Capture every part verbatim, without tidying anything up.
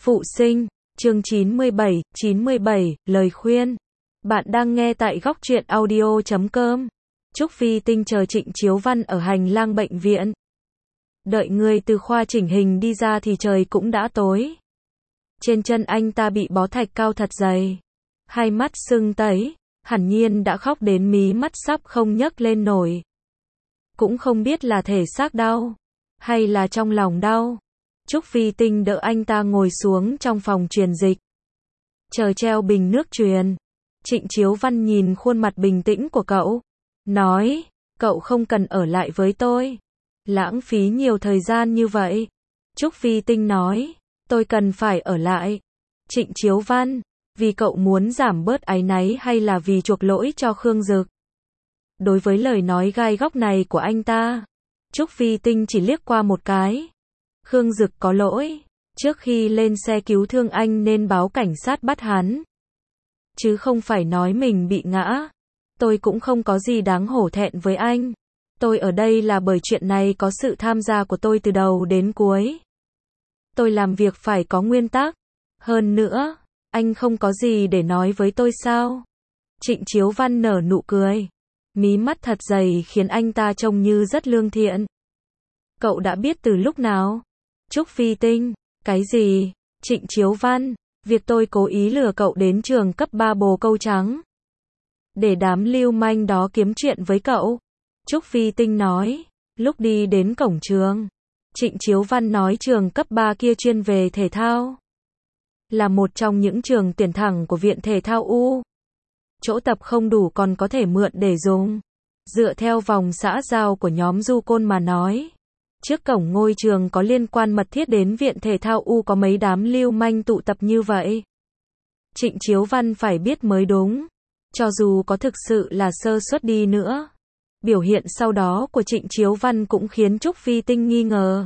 Phụ sinh, chương chín mươi bảy, chín mươi bảy, lời khuyên. Bạn đang nghe tại góc truyện audio chấm com. Trúc Phi Tinh chờ Trịnh Chiếu Văn ở hành lang bệnh viện. Đợi người từ khoa chỉnh hình đi ra thì trời cũng đã tối. Trên chân anh ta bị bó thạch cao thật dày. Hai mắt sưng tấy, hẳn nhiên đã khóc đến mí mắt sắp không nhấc lên nổi. Cũng không biết là thể xác đau, hay là trong lòng đau. Trúc Phi Tinh đỡ anh ta ngồi xuống trong phòng truyền dịch. Chờ treo bình nước truyền. Trịnh Chiếu Văn nhìn khuôn mặt bình tĩnh của cậu. Nói, cậu không cần ở lại với tôi. Lãng phí nhiều thời gian như vậy. Trúc Phi Tinh nói, tôi cần phải ở lại. Trịnh Chiếu Văn, vì cậu muốn giảm bớt áy náy hay là vì chuộc lỗi cho Khương Dực? Đối với lời nói gai góc này của anh ta, Trúc Phi Tinh chỉ liếc qua một cái. Khương Dực có lỗi, trước khi lên xe cứu thương anh nên báo cảnh sát bắt hắn. Chứ không phải nói mình bị ngã. Tôi cũng không có gì đáng hổ thẹn với anh. Tôi ở đây là bởi chuyện này có sự tham gia của tôi từ đầu đến cuối. Tôi làm việc phải có nguyên tắc. Hơn nữa, anh không có gì để nói với tôi sao? Trịnh Chiếu Văn nở nụ cười. Mí mắt thật dày khiến anh ta trông như rất lương thiện. Cậu đã biết từ lúc nào? Trúc Phi Tinh, cái gì? Trịnh Chiếu Văn, việc tôi cố ý lừa cậu đến trường cấp ba bồ câu trắng. Để đám lưu manh đó kiếm chuyện với cậu. Trúc Phi Tinh nói, lúc đi đến cổng trường. Trịnh Chiếu Văn nói trường cấp ba kia chuyên về thể thao. Là một trong những trường tuyển thẳng của Viện Thể thao U. Chỗ tập không đủ còn có thể mượn để dùng. Dựa theo vòng xã giao của nhóm du côn mà nói. Trước cổng ngôi trường có liên quan mật thiết đến Viện Thể thao U có mấy đám lưu manh tụ tập như vậy. Trịnh Chiếu Văn phải biết mới đúng. Cho dù có thực sự là sơ suất đi nữa. Biểu hiện sau đó của Trịnh Chiếu Văn cũng khiến Trúc Phi Tinh nghi ngờ.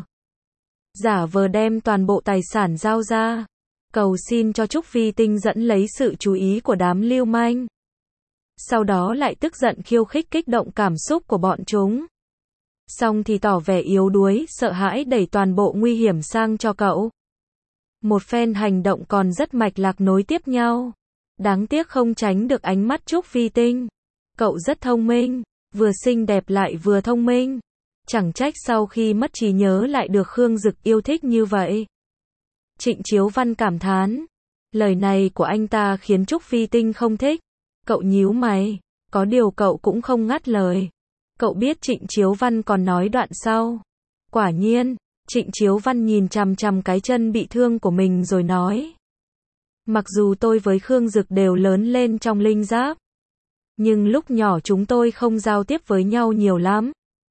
Giả vờ đem toàn bộ tài sản giao ra. Cầu xin cho Trúc Phi Tinh dẫn lấy sự chú ý của đám lưu manh. Sau đó lại tức giận khiêu khích kích động cảm xúc của bọn chúng. Xong thì tỏ vẻ yếu đuối, sợ hãi đẩy toàn bộ nguy hiểm sang cho cậu. Một phen hành động còn rất mạch lạc nối tiếp nhau. Đáng tiếc không tránh được ánh mắt Trúc Phi Tinh. Cậu rất thông minh, vừa xinh đẹp lại vừa thông minh. Chẳng trách sau khi mất trí nhớ lại được Khương Dực yêu thích như vậy. Trịnh Chiếu Văn cảm thán. Lời này của anh ta khiến Trúc Phi Tinh không thích. Cậu nhíu mày, có điều cậu cũng không ngắt lời. Cậu biết Trịnh Chiếu Văn còn nói đoạn sau. Quả nhiên, Trịnh Chiếu Văn nhìn chằm chằm cái chân bị thương của mình rồi nói. Mặc dù tôi với Khương Dực đều lớn lên trong linh giáp. Nhưng lúc nhỏ chúng tôi không giao tiếp với nhau nhiều lắm.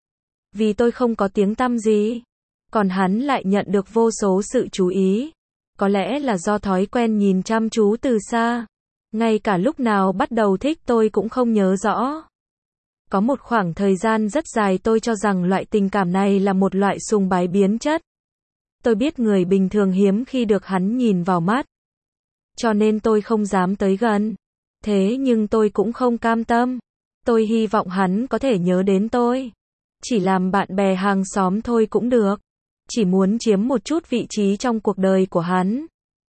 Vì tôi không có tiếng tăm gì. Còn hắn lại nhận được vô số sự chú ý. Có lẽ là do thói quen nhìn chăm chú từ xa. Ngay cả lúc nào bắt đầu thích tôi cũng không nhớ rõ. Có một khoảng thời gian rất dài tôi cho rằng loại tình cảm này là một loại sùng bái biến chất. Tôi biết người bình thường hiếm khi được hắn nhìn vào mắt. Cho nên tôi không dám tới gần. Thế nhưng tôi cũng không cam tâm. Tôi hy vọng hắn có thể nhớ đến tôi. Chỉ làm bạn bè hàng xóm thôi cũng được. Chỉ muốn chiếm một chút vị trí trong cuộc đời của hắn.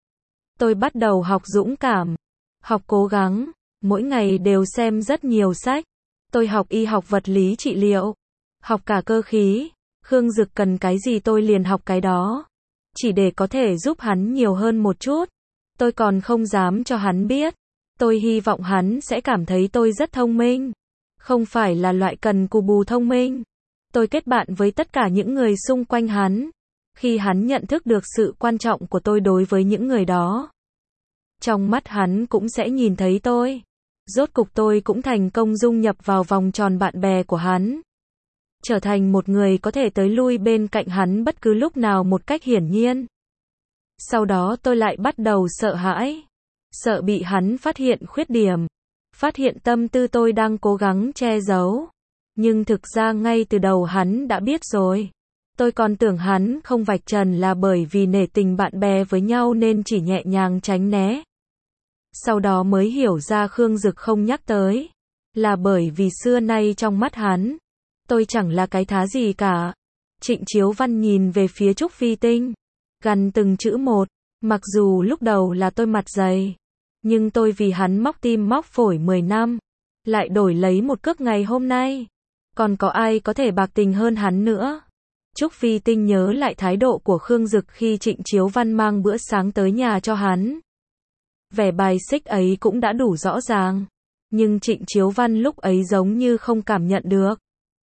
Tôi bắt đầu học dũng cảm. Học cố gắng. Mỗi ngày đều xem rất nhiều sách. Tôi học y học vật lý trị liệu. Học cả cơ khí. Khương Dực cần cái gì tôi liền học cái đó. Chỉ để có thể giúp hắn nhiều hơn một chút. Tôi còn không dám cho hắn biết. Tôi hy vọng hắn sẽ cảm thấy tôi rất thông minh. Không phải là loại cần cù bù thông minh. Tôi kết bạn với tất cả những người xung quanh hắn. Khi hắn nhận thức được sự quan trọng của tôi đối với những người đó. Trong mắt hắn cũng sẽ nhìn thấy tôi. Rốt cục tôi cũng thành công dung nhập vào vòng tròn bạn bè của hắn. Trở thành một người có thể tới lui bên cạnh hắn bất cứ lúc nào một cách hiển nhiên. Sau đó tôi lại bắt đầu sợ hãi. Sợ bị hắn phát hiện khuyết điểm. Phát hiện tâm tư tôi đang cố gắng che giấu. Nhưng thực ra ngay từ đầu hắn đã biết rồi. Tôi còn tưởng hắn không vạch trần là bởi vì nể tình bạn bè với nhau nên chỉ nhẹ nhàng tránh né. Sau đó mới hiểu ra Khương Dực không nhắc tới. Là bởi vì xưa nay trong mắt hắn. Tôi chẳng là cái thá gì cả. Trịnh Chiếu Văn nhìn về phía Trúc Phi Tinh. Gằn từng chữ một. Mặc dù lúc đầu là tôi mặt dày, nhưng tôi vì hắn móc tim móc phổi mười năm, lại đổi lấy một cước ngày hôm nay. Còn có ai có thể bạc tình hơn hắn nữa? Trúc Phi Tinh nhớ lại thái độ của Khương Dực khi Trịnh Chiếu Văn mang bữa sáng tới nhà cho hắn. Vẻ bài xích ấy cũng đã đủ rõ ràng. Nhưng Trịnh Chiếu Văn lúc ấy giống như không cảm nhận được.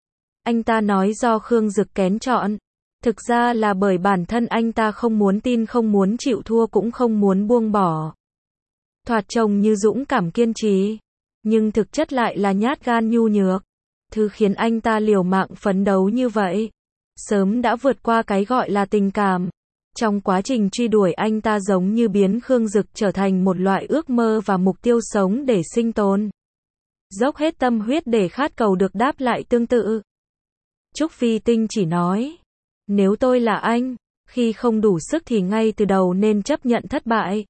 Anh ta nói do Khương Dực kén chọn. Thực ra là bởi bản thân anh ta không muốn tin, không muốn chịu thua, cũng không muốn buông bỏ. Thoạt trông như dũng cảm kiên trì, nhưng thực chất lại là nhát gan nhu nhược. Thứ khiến anh ta liều mạng phấn đấu như vậy, sớm đã vượt qua cái gọi là tình cảm. Trong quá trình truy đuổi, anh ta giống như biến Khương Dực trở thành một loại ước mơ và mục tiêu sống để sinh tồn. Dốc hết tâm huyết để khát cầu được đáp lại tương tự. Trúc Phi Tinh chỉ nói, nếu tôi là anh, khi không đủ sức thì ngay từ đầu nên chấp nhận thất bại.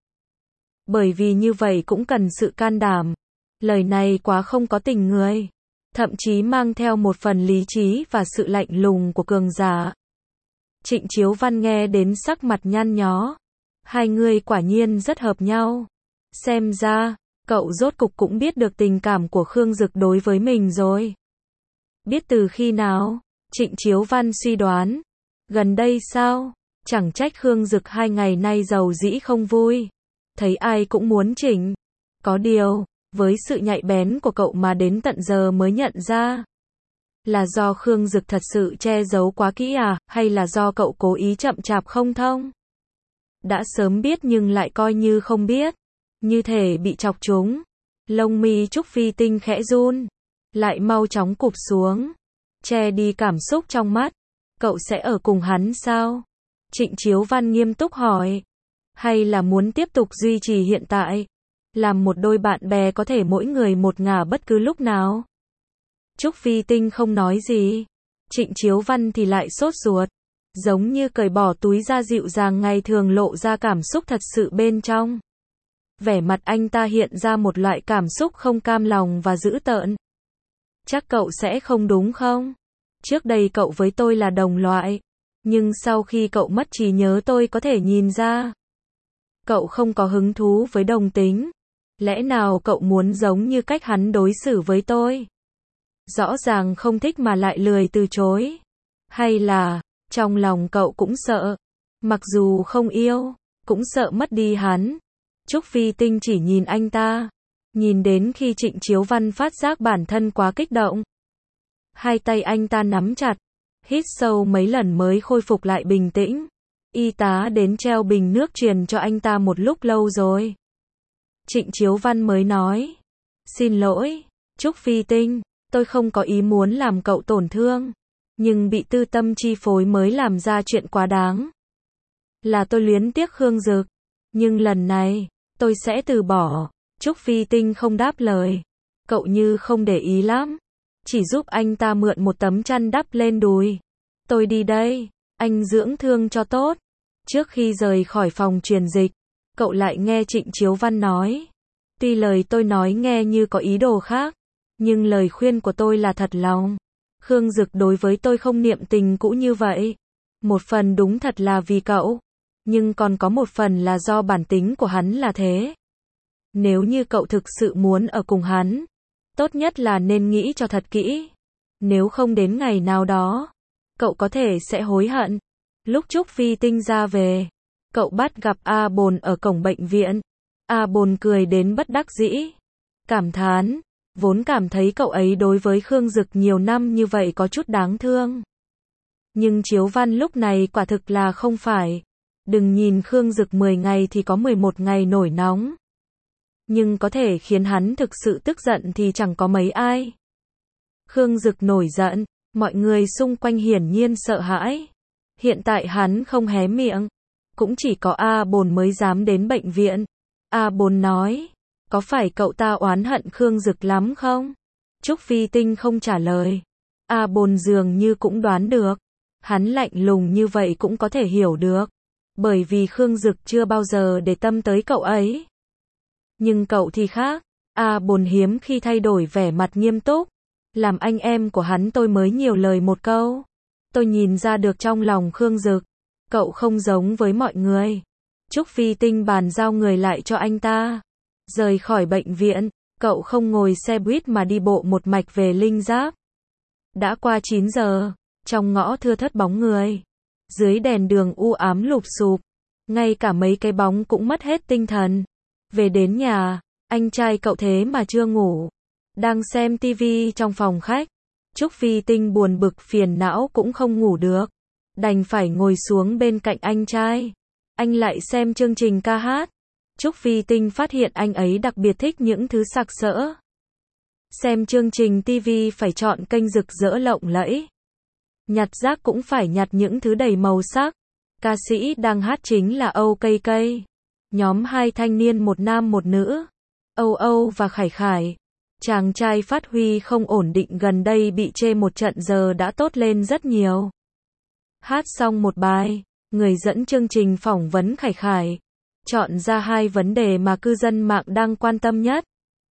Bởi vì như vậy cũng cần sự can đảm. Lời này quá không có tình người, thậm chí mang theo một phần lý trí và sự lạnh lùng của cường giả. Trịnh Chiếu Văn nghe đến sắc mặt nhăn nhó. Hai người quả nhiên rất hợp nhau. Xem ra, cậu rốt cục cũng biết được tình cảm của Khương Dực đối với mình rồi. Biết từ khi nào? Trịnh Chiếu Văn suy đoán. Gần đây sao? Chẳng trách Khương Dực hai ngày nay giàu dĩ không vui. Thấy ai cũng muốn chỉnh. Có điều, với sự nhạy bén của cậu mà đến tận giờ mới nhận ra. Là do Khương Dực thật sự che giấu quá kỹ à, hay là do cậu cố ý chậm chạp không thông? Đã sớm biết nhưng lại coi như không biết. Như thể bị chọc trúng. Lông mi Trúc Phi Tinh khẽ run. Lại mau chóng cụp xuống. Che đi cảm xúc trong mắt. Cậu sẽ ở cùng hắn sao? Trịnh Chiếu Văn nghiêm túc hỏi. Hay là muốn tiếp tục duy trì hiện tại? Làm một đôi bạn bè có thể mỗi người một ngả bất cứ lúc nào? Trúc Phi Tinh không nói gì. Trịnh Chiếu Văn thì lại sốt ruột. Giống như cởi bỏ túi da dịu dàng ngày thường lộ ra cảm xúc thật sự bên trong. Vẻ mặt anh ta hiện ra một loại cảm xúc không cam lòng và dữ tợn. Chắc cậu sẽ không đúng không? Trước đây cậu với tôi là đồng loại. Nhưng sau khi cậu mất trí nhớ tôi có thể nhìn ra. Cậu không có hứng thú với đồng tính. Lẽ nào cậu muốn giống như cách hắn đối xử với tôi? Rõ ràng không thích mà lại lười từ chối. Hay là, trong lòng cậu cũng sợ. Mặc dù không yêu, cũng sợ mất đi hắn. Trúc Phi Tinh chỉ nhìn anh ta. Nhìn đến khi Trịnh Chiếu Văn phát giác bản thân quá kích động. Hai tay anh ta nắm chặt. Hít sâu mấy lần mới khôi phục lại bình tĩnh. Y tá đến treo bình nước truyền cho anh ta một lúc lâu rồi. Trịnh Chiếu Văn mới nói. Xin lỗi, Trúc Phi Tinh. Tôi không có ý muốn làm cậu tổn thương. Nhưng bị tư tâm chi phối mới làm ra chuyện quá đáng. Là tôi luyến tiếc Khương Dực. Nhưng lần này, tôi sẽ từ bỏ. Trúc Phi Tinh không đáp lời. Cậu như không để ý lắm. Chỉ giúp anh ta mượn một tấm chăn đắp lên đùi. Tôi đi đây. Anh dưỡng thương cho tốt. Trước khi rời khỏi phòng truyền dịch, cậu lại nghe Trịnh Chiếu Văn nói. Tuy lời tôi nói nghe như có ý đồ khác. Nhưng lời khuyên của tôi là thật lòng. Khương Dực đối với tôi không niệm tình cũ như vậy. Một phần đúng thật là vì cậu. Nhưng còn có một phần là do bản tính của hắn là thế. Nếu như cậu thực sự muốn ở cùng hắn, tốt nhất là nên nghĩ cho thật kỹ. Nếu không đến ngày nào đó, cậu có thể sẽ hối hận. Lúc Trúc Phi Tinh ra về, cậu bắt gặp A Bồn ở cổng bệnh viện. A Bồn cười đến bất đắc dĩ. Cảm thán. Vốn cảm thấy cậu ấy đối với Khương Dực nhiều năm như vậy có chút đáng thương. Nhưng Chiếu Văn lúc này quả thực là không phải. Đừng nhìn Khương Dực mười ngày thì có mười một ngày nổi nóng. Nhưng có thể khiến hắn thực sự tức giận thì chẳng có mấy ai. Khương Dực nổi giận, mọi người xung quanh hiển nhiên sợ hãi. Hiện tại hắn không hé miệng. Cũng chỉ có A Bồn mới dám đến bệnh viện. A Bồn nói. Có phải cậu ta oán hận Khương Dực lắm không? Trúc Phi Tinh không trả lời. A Bồn dường như cũng đoán được. Hắn lạnh lùng như vậy cũng có thể hiểu được. Bởi vì Khương Dực chưa bao giờ để tâm tới cậu ấy. Nhưng cậu thì khác. A Bồn hiếm khi thay đổi vẻ mặt nghiêm túc. Làm anh em của hắn tôi mới nhiều lời một câu. Tôi nhìn ra được trong lòng Khương Dực. Cậu không giống với mọi người. Trúc Phi Tinh bàn giao người lại cho anh ta. Rời khỏi bệnh viện, cậu không ngồi xe buýt mà đi bộ một mạch về Linh Giáp. Đã qua chín giờ, trong ngõ thưa thớt bóng người. Dưới đèn đường u ám lụp xụp, ngay cả mấy cái bóng cũng mất hết tinh thần. Về đến nhà, anh trai cậu thế mà chưa ngủ, đang xem tivi trong phòng khách. Trúc Phi Tinh buồn bực phiền não cũng không ngủ được, đành phải ngồi xuống bên cạnh anh trai. Anh lại xem chương trình ca hát. Trúc Phi Tinh phát hiện anh ấy đặc biệt thích những thứ sặc sỡ. Xem chương trình tivi phải chọn kênh rực rỡ lộng lẫy. Nhặt rác cũng phải nhặt những thứ đầy màu sắc. Ca sĩ đang hát chính là Âu Cây Cây. Nhóm hai thanh niên một nam một nữ, Âu Âu và Khải Khải. Chàng trai phát huy không ổn định gần đây bị chê một trận giờ đã tốt lên rất nhiều. Hát xong một bài, người dẫn chương trình phỏng vấn Khải Khải, chọn ra hai vấn đề mà cư dân mạng đang quan tâm nhất.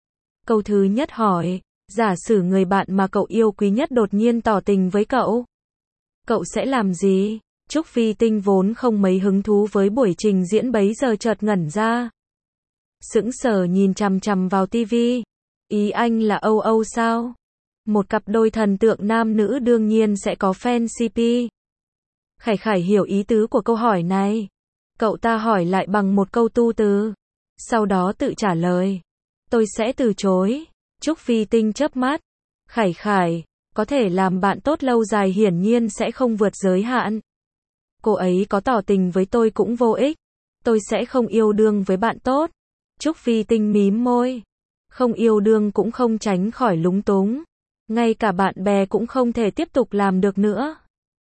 Câu thứ nhất hỏi, giả sử người bạn mà cậu yêu quý nhất đột nhiên tỏ tình với cậu, cậu sẽ làm gì? Trúc Phi Tinh vốn không mấy hứng thú với buổi trình diễn bấy giờ chợt ngẩn ra. Sững sờ nhìn chằm chằm vào tivi. Ý anh là Âu Âu sao? Một cặp đôi thần tượng nam nữ đương nhiên sẽ có fan xê pê. Khải Khải hiểu ý tứ của câu hỏi này. Cậu ta hỏi lại bằng một câu tu từ. Sau đó tự trả lời. Tôi sẽ từ chối. Trúc Phi Tinh chớp mắt. Khải Khải, có thể làm bạn tốt lâu dài hiển nhiên sẽ không vượt giới hạn. Cô ấy có tỏ tình với tôi cũng vô ích. Tôi sẽ không yêu đương với bạn tốt. Trúc Phi Tinh mím môi. Không yêu đương cũng không tránh khỏi lúng túng. Ngay cả bạn bè cũng không thể tiếp tục làm được nữa.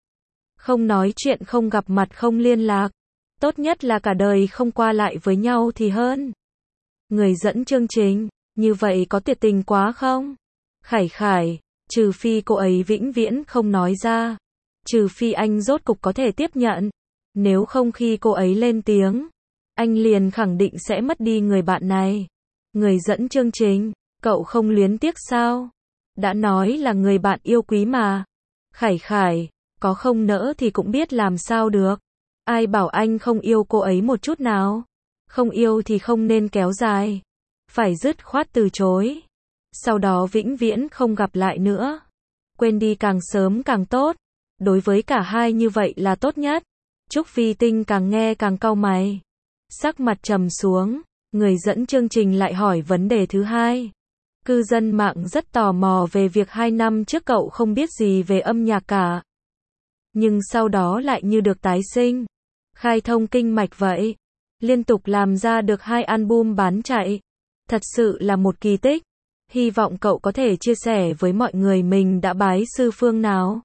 Không nói chuyện, không gặp mặt, không liên lạc. Tốt nhất là cả đời không qua lại với nhau thì hơn. Người dẫn chương trình, như vậy có tuyệt tình quá không? Khải Khải, trừ phi cô ấy vĩnh viễn không nói ra. Trừ phi anh rốt cục có thể tiếp nhận. Nếu không khi cô ấy lên tiếng, anh liền khẳng định sẽ mất đi người bạn này. Người dẫn chương trình, cậu không luyến tiếc sao? Đã nói là người bạn yêu quý mà. Khải Khải, có không nỡ thì cũng biết làm sao được. Ai bảo anh không yêu cô ấy một chút nào? Không yêu thì không nên kéo dài. Phải dứt khoát từ chối. Sau đó vĩnh viễn không gặp lại nữa. Quên đi càng sớm càng tốt. Đối với cả hai như vậy là tốt nhất. Trúc Phi Tinh càng nghe càng cau mày. Sắc mặt trầm xuống. Người dẫn chương trình lại hỏi vấn đề thứ hai. Cư dân mạng rất tò mò về việc hai năm trước cậu không biết gì về âm nhạc cả. Nhưng sau đó lại như được tái sinh. Khai thông kinh mạch vậy. Liên tục làm ra được hai album bán chạy. Thật sự là một kỳ tích. Hy vọng cậu có thể chia sẻ với mọi người mình đã bái sư phương nào.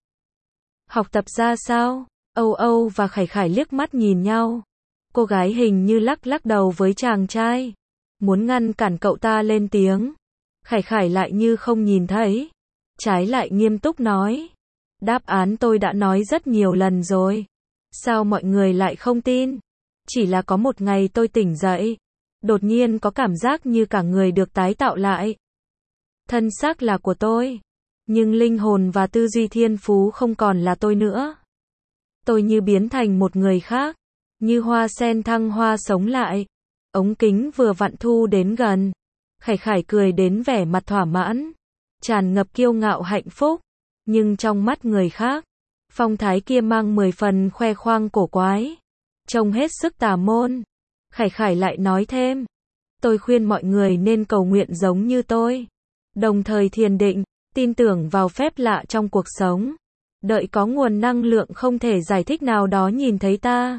Học tập ra sao? Âu Âu và Khải Khải liếc mắt nhìn nhau. Cô gái hình như lắc lắc đầu với chàng trai. Muốn ngăn cản cậu ta lên tiếng. Khải Khải lại như không nhìn thấy. Trái lại nghiêm túc nói. Đáp án tôi đã nói rất nhiều lần rồi. Sao mọi người lại không tin? Chỉ là có một ngày tôi tỉnh dậy. Đột nhiên có cảm giác như cả người được tái tạo lại. Thân xác là của tôi. Nhưng linh hồn và tư duy thiên phú không còn là tôi nữa. Tôi như biến thành một người khác. Như hoa sen thăng hoa sống lại. Ống kính vừa vặn thu đến gần. Khải Khải cười đến vẻ mặt thỏa mãn. Tràn ngập kiêu ngạo hạnh phúc. Nhưng trong mắt người khác, phong thái kia mang mười phần khoe khoang cổ quái. Trông hết sức tà môn. Khải Khải lại nói thêm. Tôi khuyên mọi người nên cầu nguyện giống như tôi. Đồng thời thiền định, tin tưởng vào phép lạ trong cuộc sống. Đợi có nguồn năng lượng không thể giải thích nào đó nhìn thấy ta.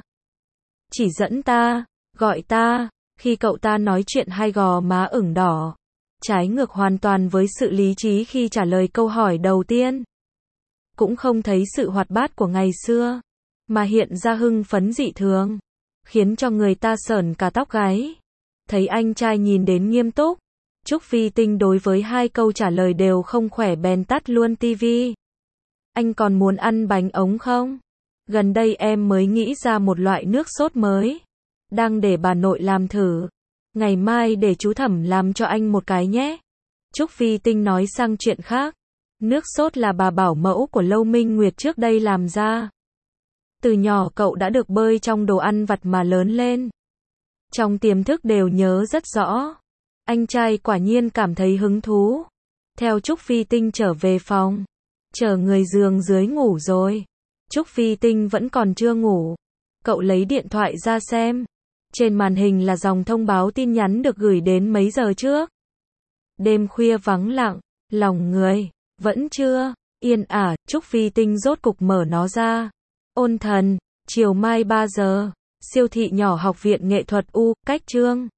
Chỉ dẫn ta, gọi ta. Khi cậu ta nói chuyện hai gò má ửng đỏ. Trái ngược hoàn toàn với sự lý trí khi trả lời câu hỏi đầu tiên. Cũng không thấy sự hoạt bát của ngày xưa. Mà hiện ra hưng phấn dị thường. Khiến cho người ta sởn cả tóc gáy. Thấy anh trai nhìn đến nghiêm túc. Trúc Phi Tinh đối với hai câu trả lời đều không khỏe bèn tắt luôn tivi. Anh còn muốn ăn bánh ống không? Gần đây em mới nghĩ ra một loại nước sốt mới. Đang để bà nội làm thử. Ngày mai để chú Thẩm làm cho anh một cái nhé. Trúc Phi Tinh nói sang chuyện khác. Nước sốt là bà bảo mẫu của Lâu Minh Nguyệt trước đây làm ra. Từ nhỏ cậu đã được bơi trong đồ ăn vặt mà lớn lên. trong tiềm thức đều nhớ rất rõ. Anh trai quả nhiên cảm thấy hứng thú. Theo Trúc Phi Tinh trở về phòng. Chờ người giường dưới ngủ rồi. Trúc Phi Tinh vẫn còn chưa ngủ. Cậu lấy điện thoại ra xem. Trên màn hình là dòng thông báo tin nhắn được gửi đến mấy giờ trước. Đêm khuya vắng lặng, lòng người vẫn chưa yên ả, Trúc Phi Tinh rốt cục mở nó ra. Ôn thần, chiều mai ba giờ, siêu thị nhỏ Học viện Nghệ thuật U, cách Trương